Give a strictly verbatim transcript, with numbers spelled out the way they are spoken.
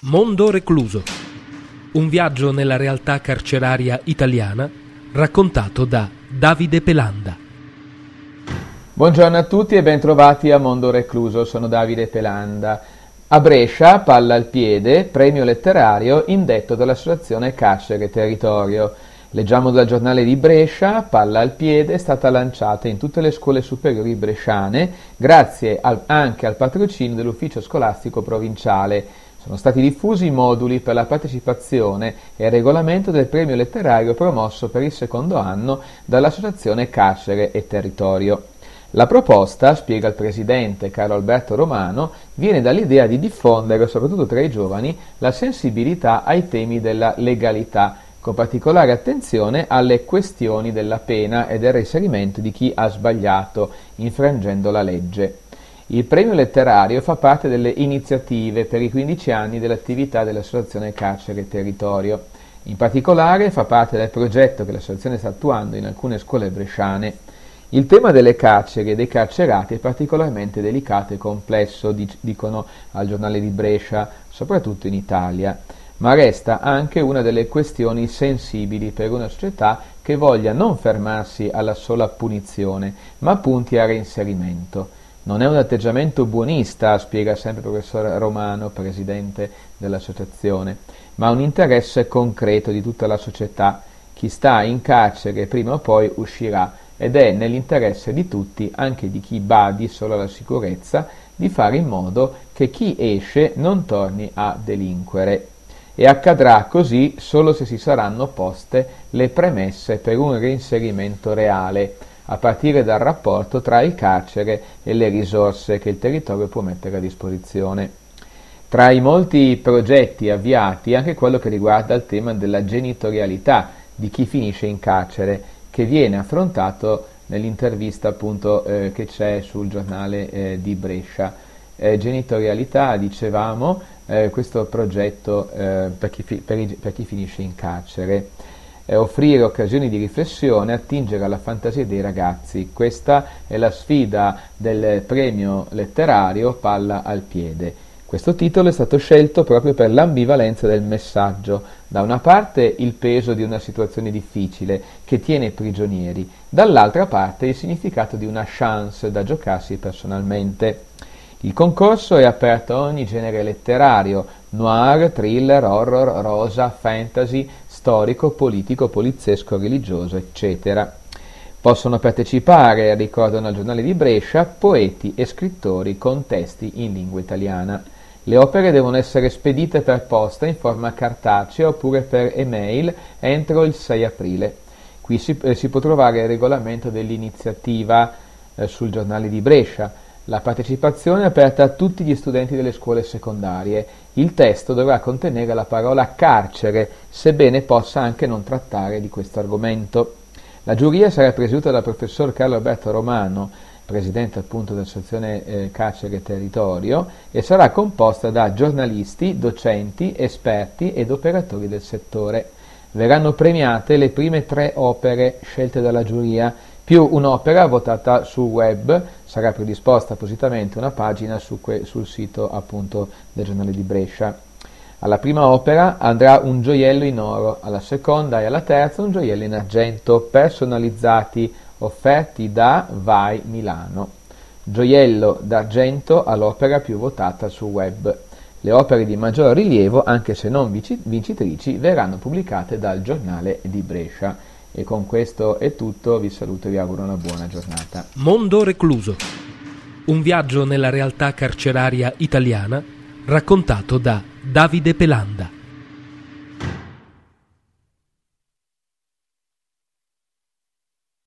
Mondo recluso. Un viaggio nella realtà carceraria italiana raccontato da Davide Pelanda. Buongiorno a tutti e bentrovati a Mondo recluso, sono Davide Pelanda. A Brescia, palla al piede, premio letterario indetto dall'associazione Carcere Territorio. Leggiamo dal giornale di Brescia, palla al piede è stata lanciata in tutte le scuole superiori bresciane grazie al, anche al patrocinio dell'ufficio scolastico provinciale. Sono stati diffusi i moduli per la partecipazione e il regolamento del premio letterario promosso per il secondo anno dall'associazione Carcere e Territorio. La proposta, spiega il presidente Carlo Alberto Romano, viene dall'idea di diffondere, soprattutto tra i giovani, la sensibilità ai temi della legalità, con particolare attenzione alle questioni della pena e del reinserimento di chi ha sbagliato, infrangendo la legge. Il premio letterario fa parte delle iniziative per i quindici anni dell'attività dell'Associazione Carcere e Territorio. In particolare fa parte del progetto che l'associazione sta attuando in alcune scuole bresciane. Il tema delle carceri e dei carcerati è particolarmente delicato e complesso, dicono al giornale di Brescia, soprattutto in Italia, ma resta anche una delle questioni sensibili per una società che voglia non fermarsi alla sola punizione, ma punti al reinserimento. Non è un atteggiamento buonista, spiega sempre il professor Romano, presidente dell'associazione, ma un interesse concreto di tutta la società. Chi sta in carcere prima o poi uscirà ed è nell'interesse di tutti, anche di chi badi solo alla sicurezza, di fare in modo che chi esce non torni a delinquere. E accadrà così solo se si saranno poste le premesse per un reinserimento reale, a partire dal rapporto tra il carcere e le risorse che il territorio può mettere a disposizione. Tra i molti progetti avviati anche quello che riguarda il tema della genitorialità di chi finisce in carcere, che viene affrontato nell'intervista appunto eh, che c'è sul giornale eh, di Brescia. Eh, genitorialità, dicevamo, eh, questo progetto eh, per, chi fi- per, i- per chi finisce in carcere. Eh, offrire occasioni di riflessione, attingere alla fantasia dei ragazzi. Questa è la sfida del premio letterario Palla al piede. Questo titolo è stato scelto proprio per l'ambivalenza del messaggio. Da una parte il peso di una situazione difficile che tiene prigionieri, dall'altra parte il significato di una chance da giocarsi personalmente. Il concorso è aperto a ogni genere letterario, noir, thriller, horror, rosa, fantasy, storico, politico, poliziesco, religioso, eccetera. Possono partecipare, ricordano al giornale di Brescia, poeti e scrittori con testi in lingua italiana. Le opere devono essere spedite per posta in forma cartacea oppure per email entro il sei aprile. Qui si, eh, si può trovare il regolamento dell'iniziativa eh, sul giornale di Brescia. La partecipazione è aperta a tutti gli studenti delle scuole secondarie. Il testo dovrà contenere la parola carcere, sebbene possa anche non trattare di questo argomento. La giuria sarà presieduta dal professor Carlo Alberto Romano, presidente appunto dell'associazione eh, Carcere e Territorio, e sarà composta da giornalisti, docenti, esperti ed operatori del settore. Verranno premiate le prime tre opere scelte dalla giuria, più un'opera votata sul web. Sarà predisposta appositamente una pagina su que- sul sito appunto del giornale di Brescia. Alla prima opera andrà un gioiello in oro, alla seconda e alla terza un gioiello in argento, personalizzati, offerti da Vai Milano. Gioiello d'argento all'opera più votata sul web. Le opere di maggior rilievo, anche se non vincitrici, verranno pubblicate dal giornale di Brescia. E con questo è tutto, vi saluto e vi auguro una buona giornata. Mondo recluso. Un viaggio nella realtà carceraria italiana raccontato da Davide Pelanda.